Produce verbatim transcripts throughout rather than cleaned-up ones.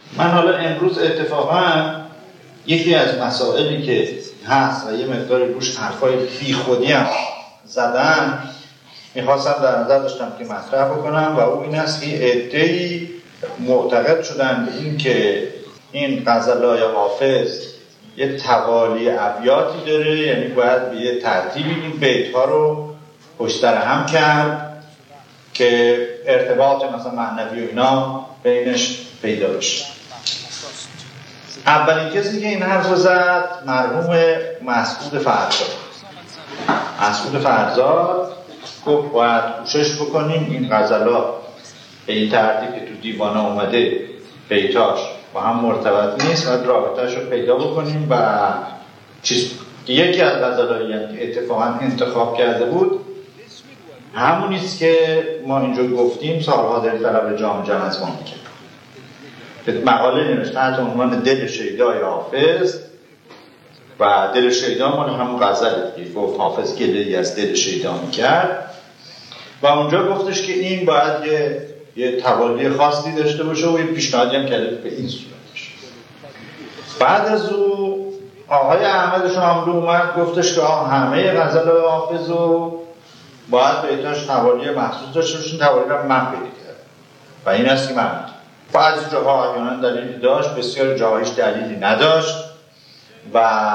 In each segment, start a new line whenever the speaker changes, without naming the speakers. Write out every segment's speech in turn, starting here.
من حالا امروز اتفاقا یکی از مسائلی که هست و یه مقداری روش حرفای بی خودی هم زدم میخواستم در نظر داشتم که مطرح بکنم و او این است که عده‌ای معتقد شدن به این که این غزلای حافظ یه توالی ابیاتی داره، یعنی باید به یه ترتیبی این بیت‌ها رو پشت سر هم کرد که ارتباط مثلا معنوی و اینا بینش پیدا بشه. اولین کسی که این حرف رو زد مرحوم مسعود فرزاد. مسعود فرزاد گفت باید کوشش بکنیم این غزلا به این ترتیب که تو دیوانه اومده بیتاش با هم مرتبط نیست و رابطه‌اش رو پیدا بکنیم و چیز. یکی از غزلایی که اتفاقا انتخاب کرده بود همونیست که ما اینجا گفتیم سالها دلطلب جام جم از ما میکرد. مقاله نوشته تحت عنوان دل شیدای حافظ و دل شیدا مال همون غزل دیگه، گفت حافظ گله‌ای از دل شیدا میکرد و اونجا گفتش که این باید یه یه توالی خاصی داشته باشه و یه پیشنهادی هم کرده به این صورت باشه. بعد از او آقای احمد شاملو اومد گفتش که آه همه غزل حافظ رو باید بیتاش توالی مخصوص داشته باشین. توالی رو من پیدا کردم و این است که من بعضی جاها احیانا دلیلی داشت، بسیار جاهایش دلیلی نداشت و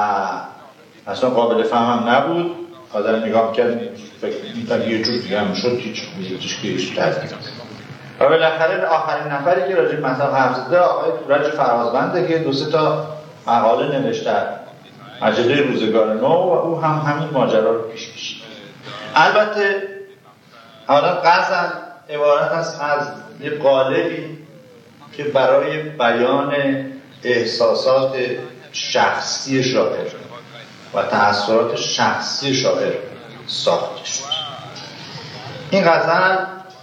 اصلا قابل فهم هم نبود. آدم نگاه کرد فکر می‌کرد یه جور دیگه هم شد، هیچ میزیدش که هیچ ترتیب. و بالاخره آخرین نفری که راجع به مطلب حرف زده آقای تورج فرازبنده که دو سه تا مقاله نوشته مجله روزگار نو و او هم همین ماجرا رو پیش کشید. البته حالا غزل عبارت است از یه قالبی که برای بیان احساسات شخصی شاعر و تأثیرات شخصی شاعر ساخته شد. این غزل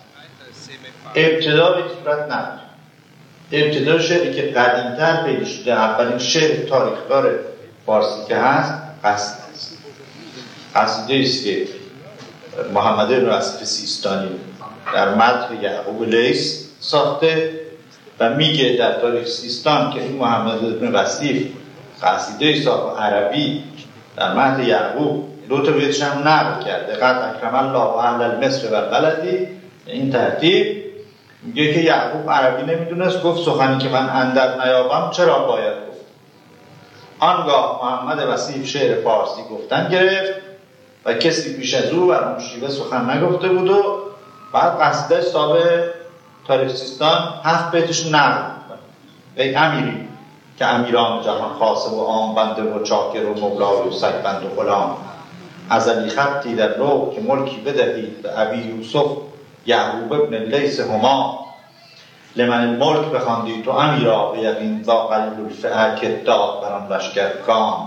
ابتدا به صورت نداره. ابتدا شعری که قدیم‌تر پیدا شده، اولین شعر تاریخدار فارسی که هست قصیده است. قصیده است که محمد بن وصیف سیستانی در مدح یعقوب لیث ساخته و میگه در تاریخ سیستان که این محمد بن وصیف قصیده ساخت عربی در مدح یعقوب، دو تا بیتش هم نقل کرده. قد اکرم الله اهل المصر و البلدی. این ترتیب میگه که یعقوب عربی نمیدونست، گفت سخنی که من اندر نیابم چرا باید گفت. آنگاه محمد وصیف شعر فارسی گفتن گرفت و کسی پیش از او بر اون شیوه سخن نگفته بود و بعد قصیده صاحب تاریخ سیستان هفت بیتش نقل میکنه. ای امیری که امیران جهان خاصه و عام بنده و چاکر و مولا و سگ بند و غلام، ازلی خطی در رو که ملکی بدهید به ابی یوسف یعقوب ابن لیث هما، لمن الملک بخواندی تو امیرا به یقین ذا قلیل الفئه که داد بران لشکر کام.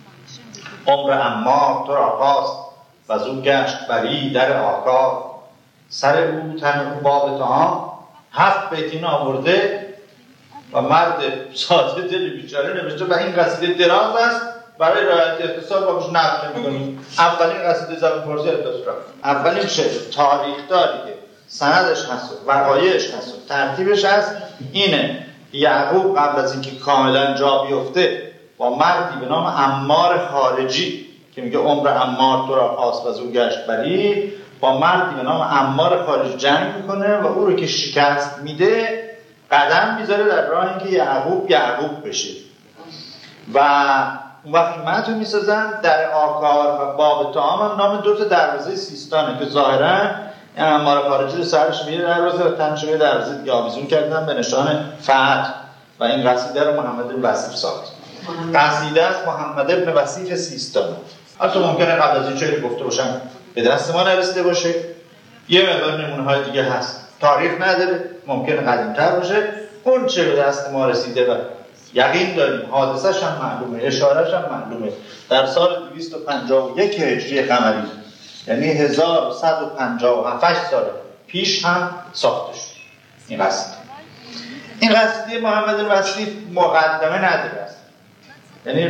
عمر عمار تو را خواست و از او گشت بری در آکار، سر او تن او باب تمام. هفت بیتین آورده و مرد ساده دل بیچاره نوشته و این قصیده دراز است برای رعایت اختصار با مش نقل می‌کنیم. اولین قصیده زبان فارسی اختصار، اولین شعر تاریخداری که سندش هست و وقایعش هست و ترتیبش هست اینه. یعقوب قبل از اینکه کاملا جا بیفته با مردی به نام عمار خارجی که میگه عمر عمار تو را خواست و از او گشت بری، با مردی به نام عمار خارجی جنگ میکنه و او رو که شکست میده قدم میذاره در راه اینکه یعقوب یعقوب بشه و اون وقت متن میسازن. در آکار و باب طعام هم نام دو تا دروازه سیستانه که ظاهرا عمار خارجی رو سرش میره دروازه و تنش میره دروازه دیگه آویزون کردن به نشان فتح و این قصیده رو محمد بن وصیف ساخت. قصیده است محمد بن وصیف سیستانی. البته ممکنه قبل از این چیزی گفته باشم به دست ما نرسیده باشه. یه مقدار نمونه‌های دیگه هست، تاریخ نداره، ممکنه قدیم‌تر باشه. اون چه به دست ما رسیده و یقین داریم حادثه‌ش هم معلومه، اشاره‌ش هم معلومه، در سال دویست و پنجاه و یک هجری قمری یعنی هزار و صد و پنجاه و هفت سال پیش هم ساخته شد این قصیده. این قصیده محمد بن وصیف مقدمه نداره است، یعنی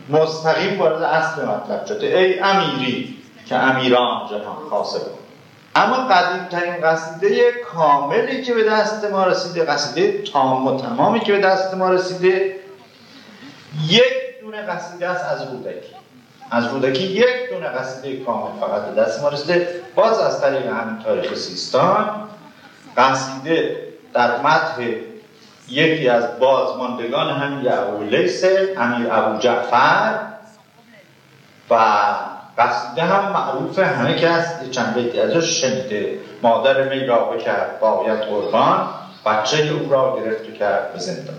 مستقیم وارد اصل مطلب شده. ای امیری که امیران جهان خاصه بود. اما قدیمترین قصیده کاملی که به دست ما رسیده، قصیده تام و تمامی که به دست ما رسیده، یک دونه قصیده است از رودکی. از رودکی یک دونه قصیده کامل فقط به دست ما رسیده، باز از طریق همین تاریخ سیستان. قصیده در مدح یکی از بازماندگان همین یعقوب لیث، امیر ابو جعفر، و قصیده هم معروف، همه کس چند بیتی ازش شنیده. مادر می را بکرد باید قربان، بچه او را گرفت و کرد به زندان.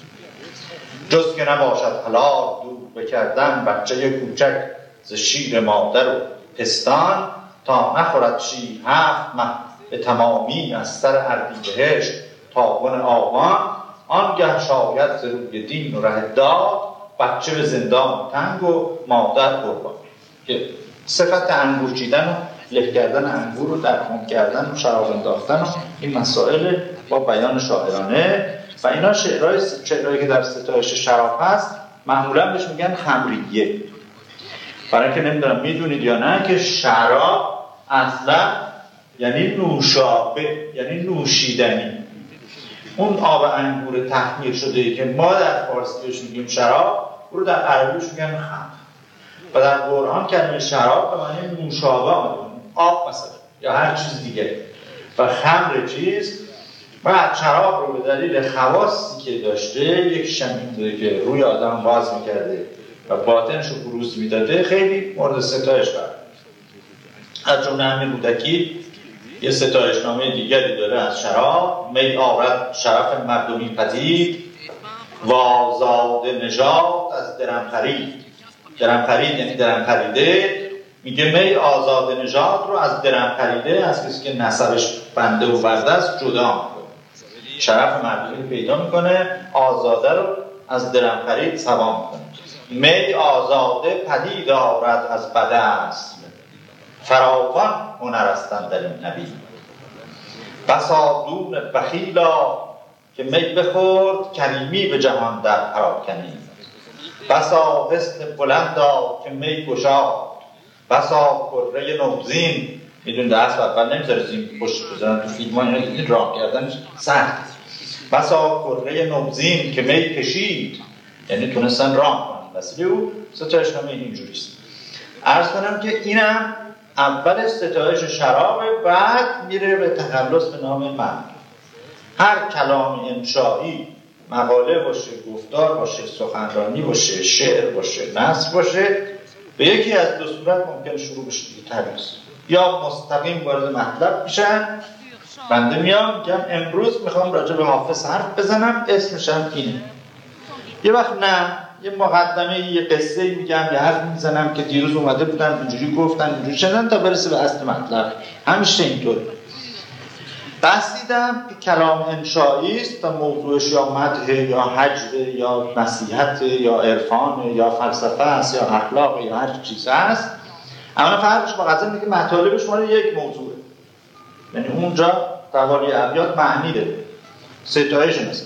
جز که نباشد حلال دور بکردن، بچه کوچک ز شیر مادر و پستان. تا نخورد شیر هفت مه به تمامی، از سر اردیبهشت تا بن آبان. آنگه شاید ز روی دین و ره داد، بچه به زندان تنگ و مادر قربان. که صفت انگور چیدن و له کردن انگور رو در خون کردن و شراب انداختن و این مسائل با بیان شاعرانه و اینا شعرهای شعرهایی که در ستایش شراب هست معمولا بهش میگن خمریه. برای اینکه نمیدونم میدونید یا نه که شراب اصلا یعنی نوشابه، یعنی نوشیدنی. اون آب انگور تخمیر شده که ما در فارسی بهش میگیم شراب، او رو در عربیش میگن خمر. و در قرآن کلمه شراب به معنی نوشابه آمده، آب مثلا یا هر چیز دیگه. و خمر چیز و شراب رو به دلیل خواصی که داشته، یک شمیم داره که روی آدم باز میکرده و باطنش رو بروز میداده، خیلی مورد ستایش قرار. از جمله همین رودکی یه ستایشنامه دیگری داره از شراب: می آورد شرف مردمی پدید، و آزاد نژاد از درم خرید. درم خرید یعنی درم خریده. میگه می آزاد نژاد رو از درم خریده، از کسی که نسبش بنده و برده است، جدا میکنه. شرف مردمی پیدا میکنه، آزاده رو از درم خرید سوا میکنه. می آزاده پدید آورد از بده است، فراوان هنر هستند در این نبی. بسا دون بخیلا که می بخورد، کریمی به جهان در پراکنی. بسا حسن بلندا که می گشاد، بسا کره نوزین. میدونید اصل اول نمیذاره زین پشت بزنن تو فیلم ها، این راه کردنش سخت. بسا کره نوزین که می کشید، یعنی تونستن راه کنن. وسیله او ستایشنامه اینجوریست. عرض کنم که اینم اول ستایش شرابه، بعد میره به تخلص به نام من. هر کلام انشایی، مقاله باشه، گفتار باشه، سخنرانی باشه، شعر باشه، نثر باشه، به یکی از دو صورت ممکن شروع بشه دیگه تمیز. یا مستقیم وارد مطلب میشن، بنده میام میگم امروز میخوام راجع به حافظ حرف بزنم، اسمش هم اینه. یه وقت نه، یه مقدمه، یه قصه میگم، یه حرف میزنم که دیروز اومده بودن اینجوری گفتن اینجوری شدن تا برسه به اصل مطلب. همیشه اینطوره. قصیدم که کلام انشایی است و موضوعش یا مدح یا هجر یا نصیحت یا عرفان یا فلسفه است یا اخلاق یا هر چیز است. اما فرقش با غزل اینه که مطالبش مال یک موضوعه. یعنی اونجا توالی ابیات معنی داره، ستایش نیست.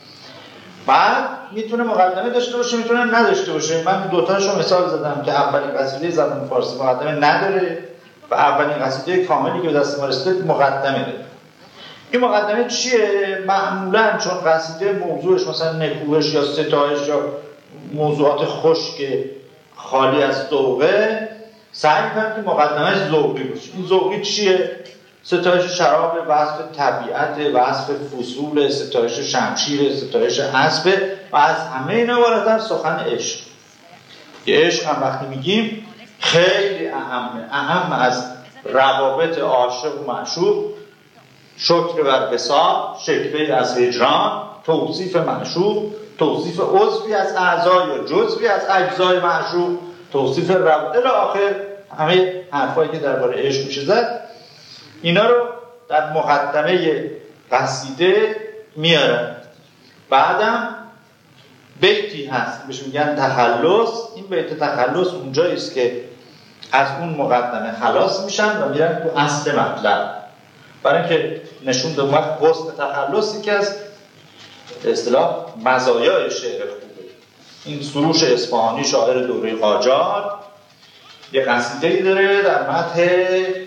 بعد میتونه مقدمه داشته باشه، میتونه نداشته باشه. من دوتاشو مثال زدم که اولین قصیده زبان فارسی مقدمه نداره و اولین قصیده کاملی که به دست ما رسید مقدمه داره. این مقدمه چیه؟ معمولاً چون قصیده موضوعش مثلا نکوهش یا ستایش یا موضوعات خشک خالی از ذوقه، سعی می‌کنم که مقدمه‌اش ذوقی باشه. این ذوقی چیه؟ ستایش شراب، وصف طبیعت، وصف فصول، ستایش شمشیر، ستایش اسب و از همه اینا بالاتر سخن عشق. که عشق هم وقتی میگیم خیلی اهمه، اهم از روابط عاشق و معشوق، شکر بر وصال، شکوه از هجران، توصیف معشوق، توصیف عضوی از اعضای یا جزوی از اجزای معشوق، توصیف روابط الی آخر، همه حرفایی که درباره عشق میشه زد، اینا رو در مقدمه قصیده میارن. بعدم بیتی هست بهش میگن تخلص. این بیت تخلص اونجایی است که از اون مقدمه خلاص میشن و میرن تو اصل مطلب، برای اینکه نشون دادم وقت حسن تخلصی که از به اصطلاح مزایای شعر خوبه. این سروش اصفهانی شاعر دوره قاجار یه قصیده‌ای داره در مدح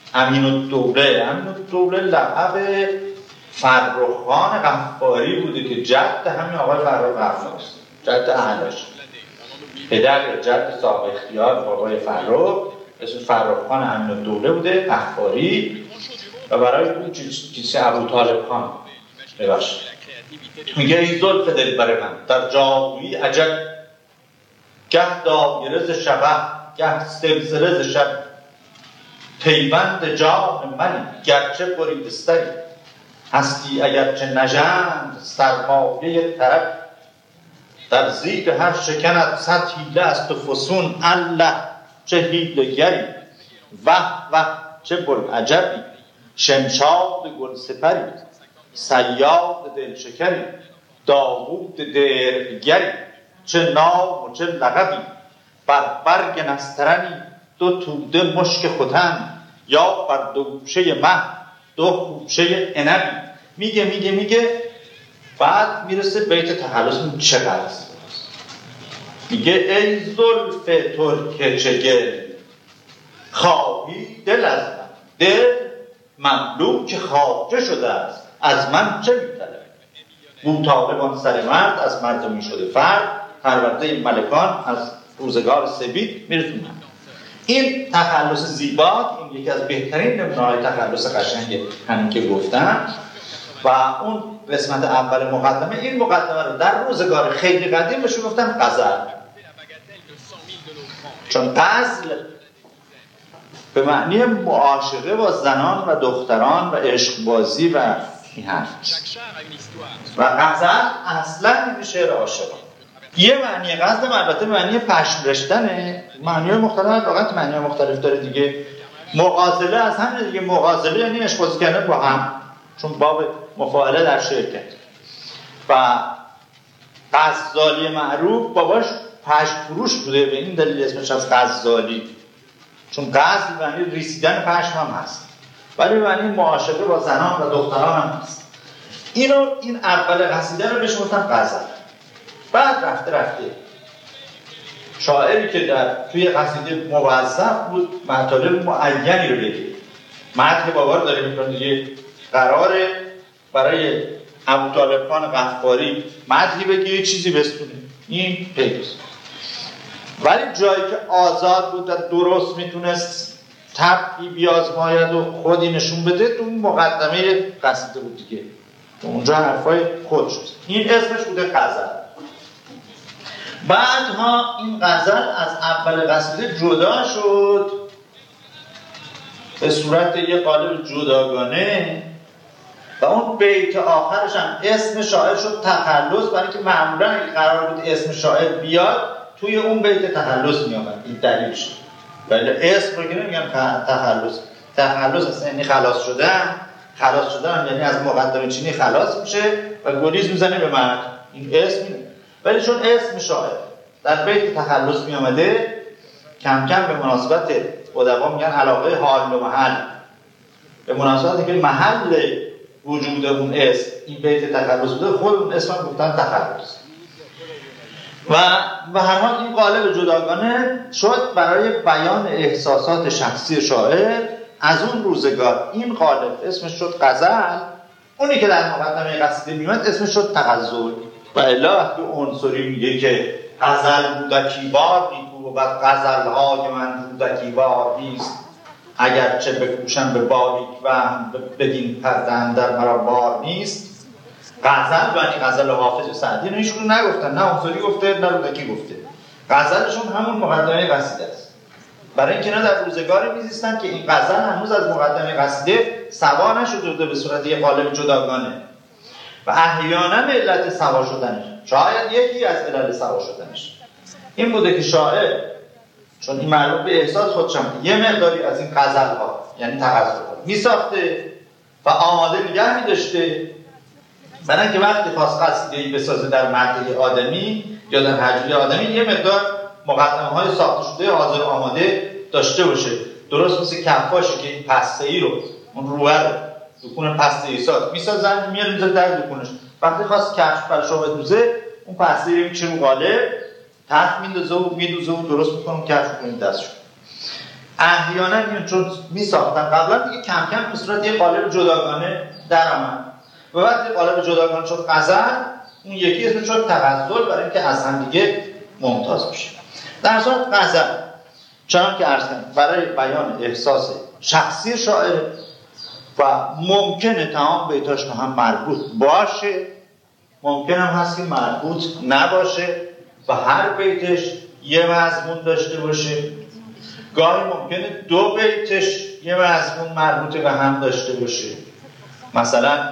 امین الدوله امین الدوله لقب فرخان غفاری بوده که جد همین آقای فرخ غفاری است، جد اهلش، پدر جد صاحب اختیار آقای فرخ اسم فرخان امین الدوله بوده غفاری و برای اون کیسه ابوطالب خان ببخشید میگه ای زلف دل بر من در جادویی عجب، گه دایره ز شبه گه سلسله ز شب، پیوند جان منی گرچه بریدستری، هستی اگرچه نژند سرمایه طرب، در زیر هر شکند صد حیله است و فسون، الله چه حیله گری وه وه چه بوالعجبی، شمشاد گل سپری صیاد دلشکری، داوود درگری چه نام و چه لقبی، بر برگ نسترنی دو توده مشک ختن، یا بر دو گوشه مه دو خوشه عنبی. میگه میگه میگه بعد میرسه بیت تخلص. چقدر است؟ میگه ای زلف ترک چگل خواهی دل از من، دل مملوک خواجه شده است، از من چه می‌طلبی؟ بوطالبان سر مرد از مردمی شده فرد، پرورده ملکان از روزگار سبید میرسونن. این تخلص زیبا، این یکی از بهترین نمونه‌های تخلص قشنگه همین که گفتم. و اون قسمت اول مقدمه، این مقدمه رو در روزگار خیلی قدیم بهش گفتن غزل، چون غزل به معنی معاشقه با زنان و دختران و عشقبازی و این حرف و غزل اصلا این شعر عاشقان. یه معنی غزل البته معنی پشم رشتنه، معنی مختلف واقعا معنی مختلف داره دیگه. مغازله از همین دیگه، مغازله یعنی عشقبازی کردن با هم، چون باب مفاعله در شعر کرد. و غزالی معروف باباش پشم فروش بوده، به این دلیل اسمش از غزالی، چون غزل معنی ریسیدن پشم هم هست، ولی معنی معاشقه با زنان و دختران هم هست. اینو این اول قصیده رو بهش گفتن غزل. بعد رفته رفته شاعری که در توی قصیده موظف بود مطالب معینی رو بگه، متن بابا رو داره میکنه دیگه، قراره برای ابوطالب خان غفاری متنی بگه یه چیزی بستونه، این پیداست. ولی جایی که آزاد بود و درست میتونست طبعی بیازماید و خودی نشون بده، تو این مقدمه قصیده بود دیگه، اونجا حرفای خودش هست. این اسمش بوده غزل. بعدها این غزل از اول قصیده جدا شد به صورت یه قالب جداگانه و اون بیت آخرش هم اسم شاعر شد تخلص، برای که معمولا اگه قرار بود اسم شاعر بیاد توی اون بیت تخلص می آمد. این دلیلش. ولی اسم رو که نمیگن تخلص، تخلص اصلا یعنی خلاص شدن، خلاص شدن یعنی از مقدمه چینی خلاص میشه و گریز میزنه به مرد، این اسم اینه. ولی چون اسم شاعر در بیت تخلص می آمده، کم کم به مناسبت ادبا میگن علاقه حال و محل، به مناسبت که محل وجود اون اسم این بیت تخلص بوده، خود اون اسم هم گفتن تخلص. و به هر حال این قالب جداگانه شد برای بیان احساسات شخصی شاعر از اون روزگار. این قالب اسمش شد غزل، اونی که در مقدمه قصیده میاد اسمش شد تغزل. و الا تو عنصری میگه که غزل بودکی بار نیکو و غزل‌های من بودکی بار نیست، اگرچه بکوشم به باریک و بدین پرده اندر مرا بار نیست. غزل یعنی غزل حافظ سعدی، اینو هیچکدوم نگفتن، نه عنصری گفته نه رودکی گفته. غزلشون همون مقدمه قصیده است، برای اینکه نه در روزگاری میزیستن که این غزل هنوز از مقدمه قصیده سوا نشده به صورت یه قالب جداگانه و احیانا علت سوا شدنش، شاید یکی از علت سوا شدنش این بوده که شاعر چون این معلوم به احساس خودشم یه مقداری از این غزل‌ها یعنی تغزل‌ها میساخته و آماده نگه می‌داشته، برای اینکه وقتی خواست قصیده‌ای بسازه در متن آدمی یا در حجوی آدمی یه مقدار مقدمه‌های ساخته شده حاضر آماده داشته باشه. درست مثل کفاشی که این پسته‌ای رو اون روه رو دکون پسته‌ای ساز میسازن میاره میذاره در دکونش، وقتی خواست کفش برش رو بدوزه اون پسته‌ای رو می‌چینه رو قالب تحت میندازه و میدوزه و درست می‌کنه کفش کنه دستش. احیانا این چون می ساختن قبلا دیگه کم کم به صورت یه قالب جداگانه در آمد و وقتی قالب جداگانه شد غزل، اون یکی اسمش شد تغزل، برای اینکه از هم دیگه ممتاز بشه. در صورت غزل چنان که عرض کردم برای بیان احساس شخصی شاعر و ممکنه تمام بیتاش هم مربوط باشه، ممکن هم هست که مربوط نباشه و هر بیتش یه مضمون داشته باشه. گاهی ممکنه دو بیتش یه مضمون مربوط به هم داشته باشه، مثلا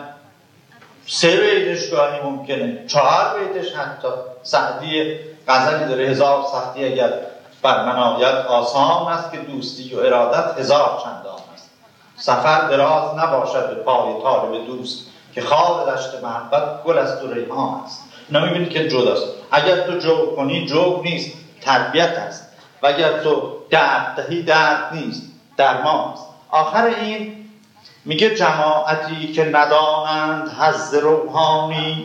سه بیتش گاهی ممکنه، چهار بیتش حتی. سعدی غزلی داره هزار سختی اگر بر من آید آسان است که دوستی و ارادت هزار چندان است. سفر دراز نباشد به پای طالب دوست که خار دشت محبت گل است و ریحان است. اینا میبینید که جداست. اگر تو جوگ کنی جوگ نیست، تربیت است، و اگر تو درد دهی درد نیست، درمان است. آخر این میگه جماعتی که ندانند حظ روحانی،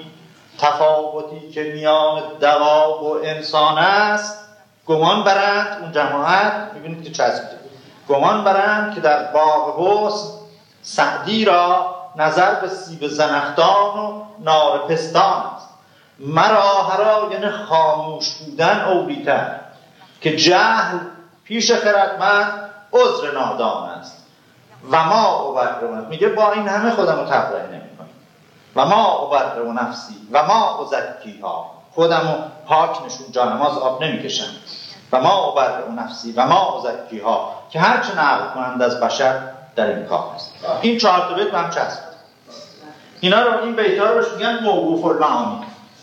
تفاوتی که میان دواب و انسان است، گمان برند اون جماعت، میبینید که چسبیده، گمان برند که در باغ حسن سعدی را نظر به سیب زنخدان و نار پستان است. مرا هراین خاموش بودن اولیتر، که جهل پیش خردمند عذر نادان است. و ما ابرم، میگه با این همه خودم رو تبرئه نمی‌کنم. و ما ابرم نفسی و ما ازکیها، خودم رو پاک نشون جانماز آب نمیکشم. و ما ابرم نفسی و ما ازکیها، که هرچه نقل کنند از بشر در این کار است. این چهار تا بیت هم چسب. اینا رو این بیت‌ها رو میگن موقوف المعانی.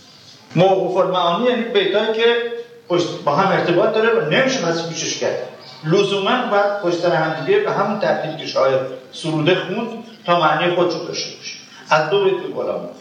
موقوف المعانی یعنی بیتایی که با هم ارتباط داره و نمیشه از پیشش کرد. لزوما باید پشت سر هم دیگه به همون ترتیبی که شاعر سروده خوند تا معنی خودش رو داشته باشه. از دو بیت به بالا میاد.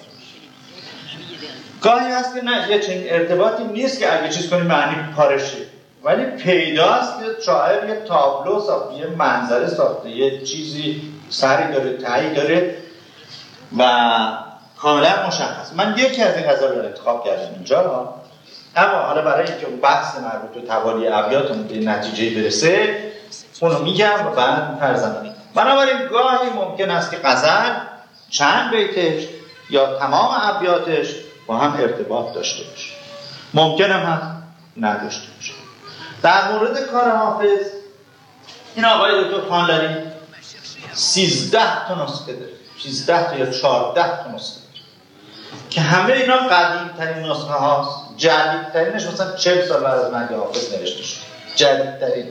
گاهی هست که نه، یه چنین ارتباطی نیست که اگه چیز کنی معنی پارشه، ولی پیداست که شاعر یه تابلو ساخته، یه منظره ساخته، یه چیزی سری داره، تایی داره و کاملا مشخص. من یکی از این غزل رو انتخاب کردم اینجا، اما حالا برای اینکه اون بحث مربوط به توالی ابیاتمون به نتیجه برسه اونو میگم و بعد می‌پرزم. بنابراین گاهی ممکن است که غزل چند بیتش یا تمام ابیاتش با هم ارتباط داشته باشه، ممکن هم هست نداشته باشه. در مورد کار حافظ این آقای دکتر خانلری سیزده تا نسخه داره، سیزده تا یا چهارده تا نسخه داره که همه اینا قدیم ترین نسخه هاست. جدید ترینش مثلا چهل سال بعد از مرگ حافظ نوشته شد، جدید ترین.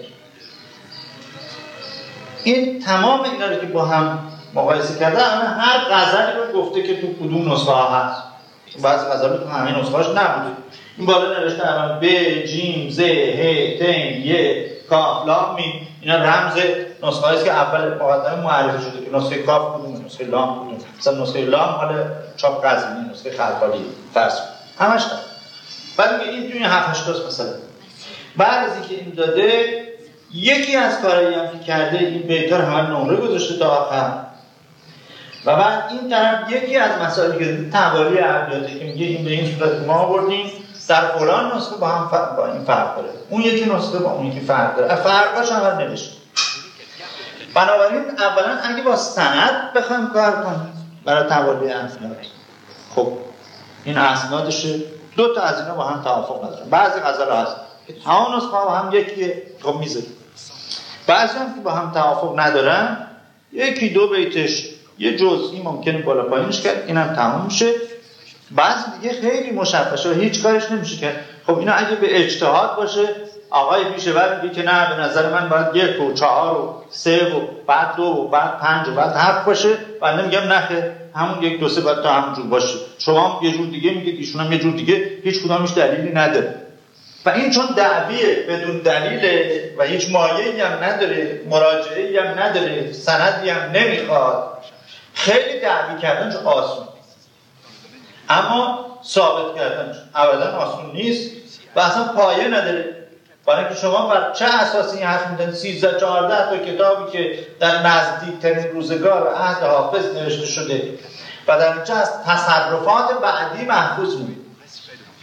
این تمام اینا رو که با هم مقایسه کرده، هر غزلی رو گفته که تو کدوم نسخه ها هست. بعضی غزل تو همه نسخه هاش نبوده. این بالا نوشته اول ب جیم ز ه ت ی کاف لام میم، اینا رمز نسخه هایی که اول مقدمه معرفی شده که نسخه کاف کدومه، نسخه لام کدومه. مثلا نسخه لام مال چاپ قزوینی، نسخه خلخالی فرض همش داره. بعد میگه این توی هفت هشت تا مثلا بعد از اینکه این داده، یکی از کارهایی هم که کرده این بیت‌ها رو همه نمره گذاشته تا آخر. و بعد این طرف یکی از مسائلی که توالی ابیاتی که میگه این به این صورت ما آوردیم در فلان نسخه با هم فرق با این فرق داره، اون یکی نسخه با اون یکی فرق داره، فرقاش هم نوشته. بنابراین اولا اگه با سند بخوایم کار کنیم برای توالی اسناد، خب این اسنادشه، دو تا از اینا با هم توافق ندارن. بعضی غزل هست که تمام نسخه با هم یکیه، خب میذاریم. بعضی هم که با هم توافق ندارن، یکی دو بیتش یه جزئی ممکنه بالا پایینش کرد، اینم تمام میشه. بعضی دیگه خیلی مشخصه و هیچ کارش نمیشه کرد. خب اینا اگه به اجتهاد باشه، آقای پیشور میگه که نه به نظر من باید یک و چهار و سه و بعد دو و بعد پنج و بعد هفت باشه، بنده میگم نه، همون یک دو سه باید تا همون جور باشه. شما یه جور دیگه میگید، ایشون هم یه جور دیگه، هیچ کدامش دلیلی نداره. و این چون دعویه بدون دلیله و هیچ مایه‌ای هم نداره، مراجعه‌ای هم نداره، سندی هم نمیخواد، خیلی دعوی کردنش آسون، اما ثابت کردنش ابدا آسون نیست و اصلا پایه نداره. برای اینکه شما بر چه اساسی این حرف می‌زنید؟ سیزده چهارده تا کتابی که در نزدیکترین روزگار عهد حافظ نوشته شده و در اینجا از تصرفات بعدی محفوظ می‌بینید.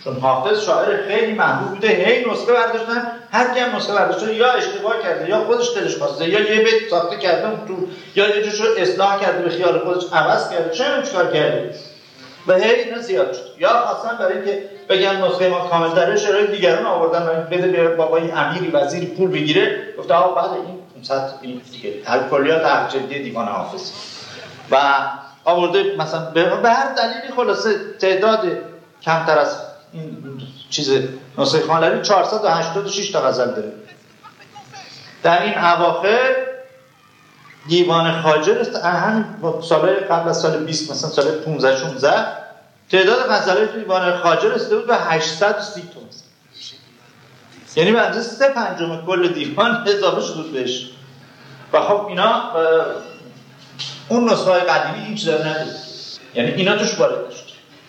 چون حافظ شاعر خیلی محبوب بوده، هی نسخه برداشتن، هر کی هم نسخه برداشته یا اشتباه کرده یا خودش دلش خواسته یا یه بیت ساخته کرده تو یا یه جوش رو اصلاح کرده به خیال خودش عوض کرده، چه چیکار کرده و هی اینا زیاد شد. یا خواستن برای اینکه بگن نسخه ما کامل داره شعرهای دیگران آوردن بده به بابای امیری وزیری پول بگیره، گفته آقا بعد این پانصد این دیگه الکلیات هرجلدی دیوان حافظ و آورده مثلا به هر دلیلی خلاصه تعداد کمتر از این چیز نسخه خانلری چهارصد و هشتاد و شش تا غزل داره. در این اواخر دیوان خواجه است، همین سال قبل از سال بیست مثلا سال پانزده شانزده تعداد غزلای دیوان خواجه رسیده بود به هشتصد و سی تا، یعنی به اندازه سه پنجم کل دیوان اضافه شده بود بهش. و خب اینا اون نسخه های قدیمی این چیزا نداره، یعنی اینا توش وارد نشد.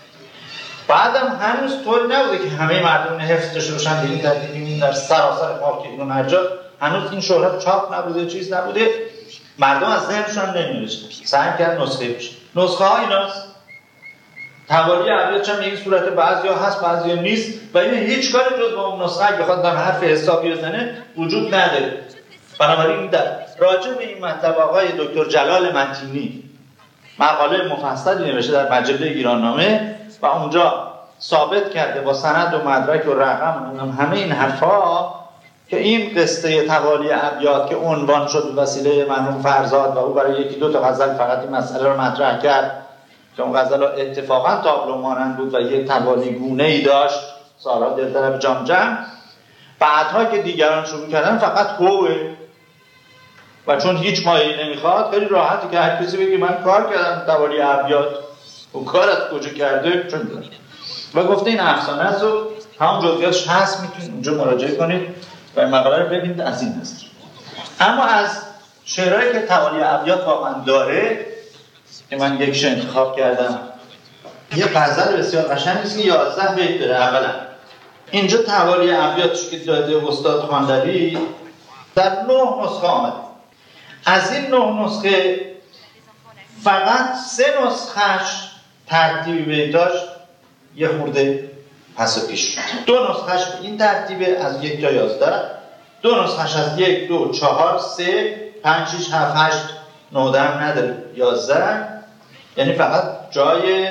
بعدم هنوز طور نبوده که همه مردم حفظ داشته باشن به این ترتیب در سراسر خاک ایران هر جا، هنوز این شهرت چاپ نبوده، چیز نبوده، مردم از ذهنشون نمی‌نوشتن، سعی کردن نسخه بشه. نسخه ها ایناست، توالی ابیات هم این صورت بعضیا هست بعضیا نیست و این هیچ کاری جز با اون نسخه اگه بخواد در حرف حسابی بزنه وجود نداره. بنابراین در راجع به این مطلب آقای دکتر جلال متینی مقاله مفصلی نوشته در مجله ایراننامه و اونجا ثابت کرده با سند و مدرک و رقم همه این حرفا که این قصه توالی ابیات که عنوان شد به وسیله مرحوم فرزاد و او برای یکی دو تا غزل فقط این مسئله رو مطرح کرد که اون غزل اتفاقا تابلو مانند بود و یک توالی گونه‌ای داشت، سارا دلطلب جام جم. بعدها که دیگران شروع کردن فقط هوه و چون هیچ مایه‌ای نمیخواد خیلی راحته که هر کسی بگه من کار کردم توالی ابیات و کار از کجا کرده چون داره. و گفته این افسانه است و همون جزئیاتش هست، میتونید اونجا مراجعه کنید و این مقاله رو ببینید از این نظر. اما از شعرهایی که توالی ابیات واقعا داره که من یکیش انتخاب کردم، یه غزل بسیار قشنگی است که یازده بیت داره. اولا اینجا توالی ابیاتش که داده استاد خواندری در نه نسخه آمده. از این نه نسخه فقط سه نسخهش ترتیب بیتاش یه خورده پس و پیش شد. دو نسخهش به این ترتیبه از یک تا یازده، دو نسخهش از یک دو چهار سه پنج شش هفت هشت نه ده هم نداره یازده، یعنی فقط جای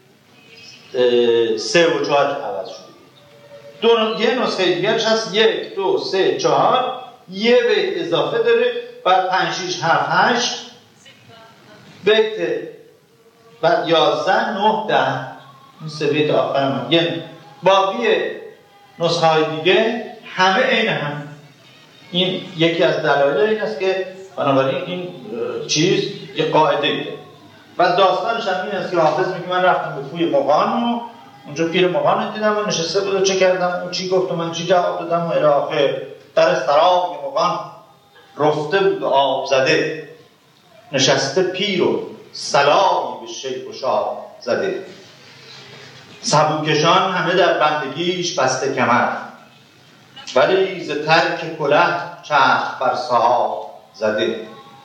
سه و چهار عوض شده. دو یه نسخه دیگرش هست یک دو سه چهار یه بیت اضافه داره، بعد پنج شش هفت هشت بیت بعد یازده نه ده، این سه بیت آخر هم. یعنی باقی نسخه های دیگه همه عین هم. این یکی از دلایل این است که بنابراین این چیز یه قاعده ایه و داستانش هم این است که حافظ میگه من رفتم به کوی مغان و اونجا پیر مغان دیدم و نشسته بود و چه کردم اون چی گفت و من چی جواب دادم و الی آخر. در سرای مغان رفته بود و آب زده، نشسته پیر و سلایی به شیخ و شاه زده، سبوکشان همه در بندگیش بسته کمر، ولی ز ترک کله چرخ بر صحاب زده،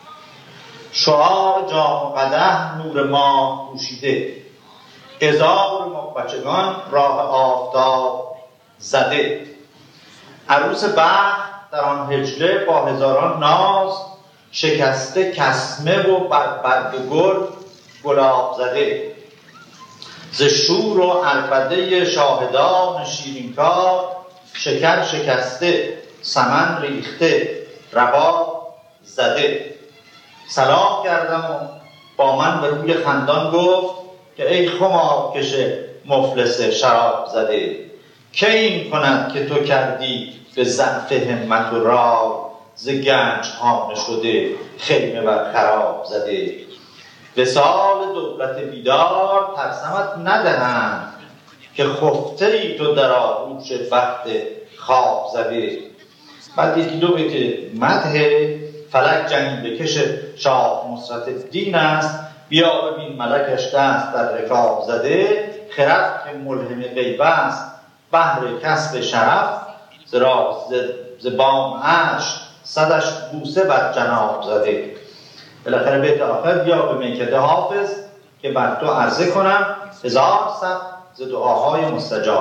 شعاع جام و قدح نور ماه پوشیده، ازار مغبچگان راه آفتاب زده، عروس بخت در آن هجله با هزاران ناز، شکسته کسمه و بر برگ گل گلاب زده، ز شور و عربده شاهدان شیرینکار، شکر شکسته سمن ریخته رباب زده. سلام کردم و با من به روی خندان گفت که ای خمارکش مفلس شراب زده، که این کند که تو کردی به ضعف همت و رای، ز گنج خانه شده خیمه بر خراب زده، وصال دولت بیدار ترسمت ندهند، که خفته ای تو در آغوش بخت خواب زده. بعد یکی دو بیت مدح فلک جنگ بکش شاه نصرت الدین است، بیا ببین ملکش دست در رکاب زده، خرد که ملهم غیب است بهر کسب شرف، زراز ز بام عرش صدش بوسه بر جناب زده. بالاخره بیت آخر بیا به میکده حافظ که بر تو عرضه کنم هزار صد ز دعاهای مستجاب.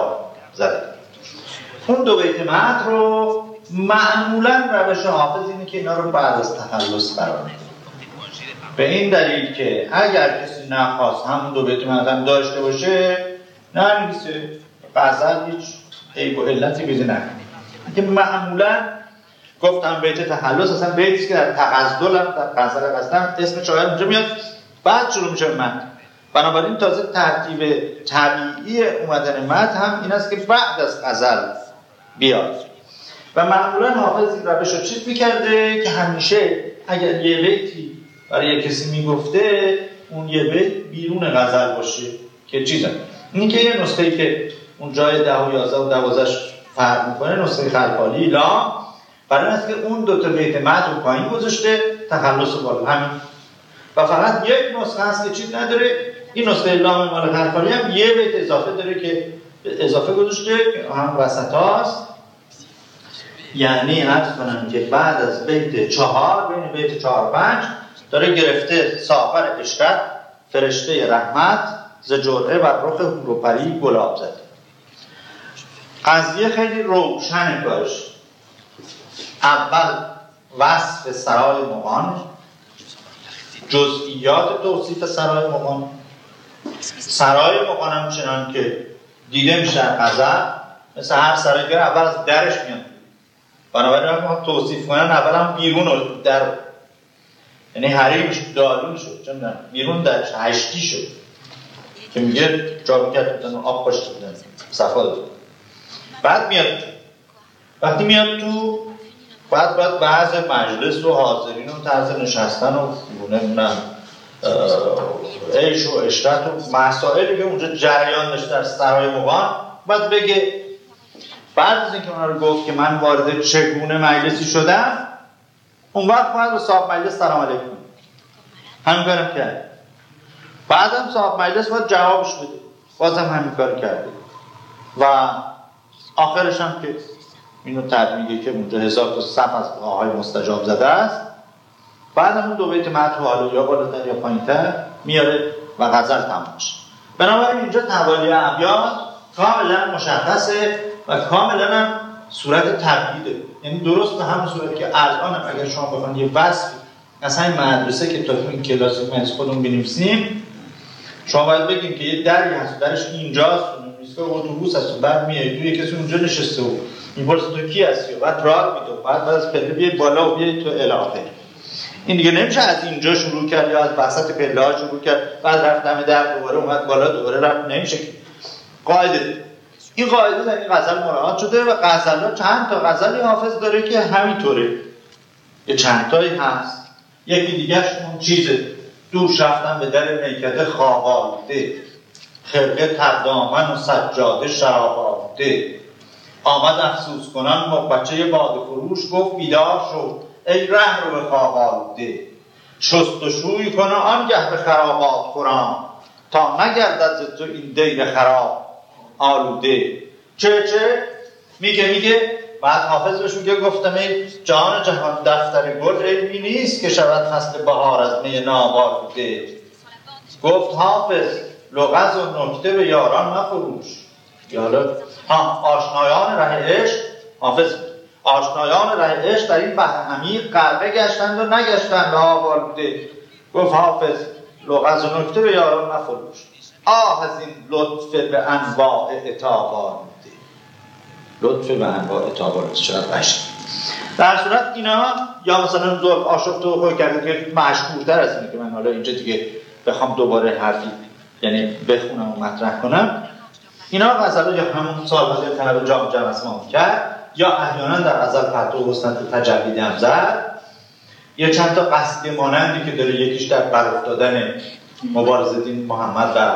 زده. اون دو بیت متن رو معمولا روش حافظ اینه که اینا رو بعد از تخلص قرار میده، به این دلیل که اگر کسی نخواست همون دو بیت متن داشته باشه ننویسه، غزل هیچ عیب و علتی پیدا نکنه. که معمولا گفتم بیت تخلص اصلا بیتی که در تغزل هم در غزل قصدم اسم شاعر اونجا میاد بعد شروع میشه متن. بنابراین تازه ترتیب طبیعی اومدن متن هم این است که بعد از غزل بیاد و معمولا حافظ این روش رو چیز میکرده که همیشه اگر یه بیتی برای یه کسی میگفته اون یه بیت بیرون غزل باشه که چیزه. این که یه نسخه‌ای که اون جای ده و یازده و دوازدهش فرق میکنه نسخه خلخالی لام برای است که اون دوتا بیت متن رو پایین گذاشته تخلص بالا همین و فقط یک نسخه هست که چیز نداره. این نسخه لام مال خلخالی هم یه بیت اضافه داره که اضافه گذاشته که هم وسط هاست، یعنی عرض کنم که بعد از بیت چهار بین بیت چهار و پنج داره گرفته سافر اشرت فرشته رحمت ز جرعه بر رخ حور و پری گلاب زده. قضیه خیلی روشنه کارش. اول وصف سرای مغان، جزئیات توصیف سرای مغان. سرای مغان هم چنان که دیده میشه غزل مثل هر سرایگر اول از درش میاد، بنابراین ما توصیف کنن اول هم بیرون رو در یعنی حریمش دارون شد چون نه بیرون درش هشتی شد که میگه جا میکرد بودن آب پاشت بودن صفا داد. بعد میاد وقتی میاد تو بعد بعد بعض مجلس و حاضرین و طرز نشستن و نمیدونم عیش و عشرت و مسائلی که اونجا جریان داشت در سرای مغان بعد بگه بعد از اینکه اونا رو گفت که من وارد چگونه مجلسی شدم اون وقت باید به صاحب مجلس سلام علیکم همین کارم کرد. بعدم صاحب مجلس باید جوابش بده بازم همین کار کرده و آخرش هم که اینو تدمیگه که اونجا هزار تا صف از آهای مستجاب زده است. بعد هم اون دو بیت متن حالا یا بالاتر یا پایین‌تر میاره و غزل تمام میشه. بنابراین اینجا توالی ابیات کاملا مشخصه و کاملا هم صورت تقلیده، یعنی درست به همون صورتی که الان هم اگر شما بخواید یه وصفی مثلا این مدرسه که تا این کلاسی ما از خودمون بنویسیم شما باید بگیم که یه دری هست درش اینجاست ایستگاه اتوبوس هست و بعد میای توی کسی اونجا نشسته و میپرسه تو کی هستی و بعد راه میده بعد بعد از پله بیای بالا و بیای تو الاخر. این دیگه نمیشه از اینجا شروع کرد یا از وسط پله ها شروع کرد بعد رفت دم در دوباره اومد بالا دوباره رفت، نمیشه که. قاعده این قاعده در این غزل مراعات شده و غزل‌ها چند تا غزلی حافظ داره که همینطوره. یه چند تایی هست. یکی دیگه‌ش اون چیزه دوش رفتن به در میکده خواب آلوده خرقه تردامن و سجاده شراب آلوده آمد افسوس کنان با بچه باده فروش گفت بیدار شو ای ره رو به خواب آلوده شست و شوی کنه آنگه به خرابات خورم تا نگردد ز تو این دیر خراب آلوده. چه چه میگه میگه بعد حافظ بهش میگه گفتم ای جان جهان دفتر گل علمی نیست که شود فصل بهار از می ناب آلوده. گفت حافظ لغز و نکته به یاران نفروش. یالا ها آشنایان ره عشق حافظ آشنایان ره عشق در این بحر عمیق غرقه گشتند و نگشتند آب آلوده. گفت حافظ لغز و نکته به یاران نفروش. آه از این لطف به انواع عتاب آلوده. لطف به انواع عتاب آلوده شاید بشه. در صورت اینا یا مثلا زلف آشفت و خوی کرده که مشهورتر از اینه که من حالا اینجا دیگه بخوام دوباره حرفی یعنی بخونم و مطرح کنم. اینا غزل یا همون سالهای طلب جام جم اسمام کرد یا احیانا در غزل پرتو حسن تجلی دم زد. یه چند تا قصیده مانندی که داره، یکیش در برافتادن مبارزه دین محمد و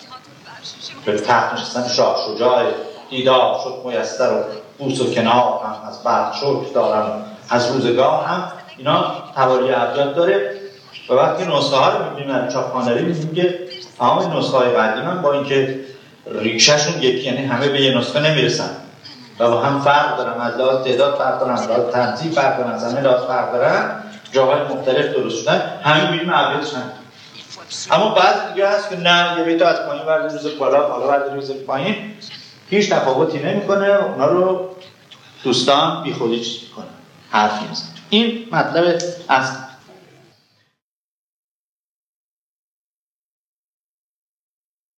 به تخت نشستن شاه شجاع دیدار شد میسر و بوس و کنار هم از بعد شکر دارم از روزگار هم اینا توالی ابیات داره. و وقتی نسخه ها رو می‌بینیم در چاپخانه‌ای می‌بینیم که تمام نسخه های قدیم هم با اینکه ریشه‌شون یکی یعنی همه به یه نسخه نمیرسن و با هم فرق دارن، از لحاظ تعداد فرق دارن، از لحاظ تنظیم فرق دارن، از همه لحاظ فرق دارن، جاهای مختلف درست شدن، همه می‌بینیم ابیاتشون. اما بعضی دیگه هست که نه یه بیت از پایین ورده روز بالا بالا ورده روز پایین هیچ تفاوتی نمیکنه، اونا رو دوستان بی خودی چیز میکنن، حرفی میزنن. این مطلب اصل.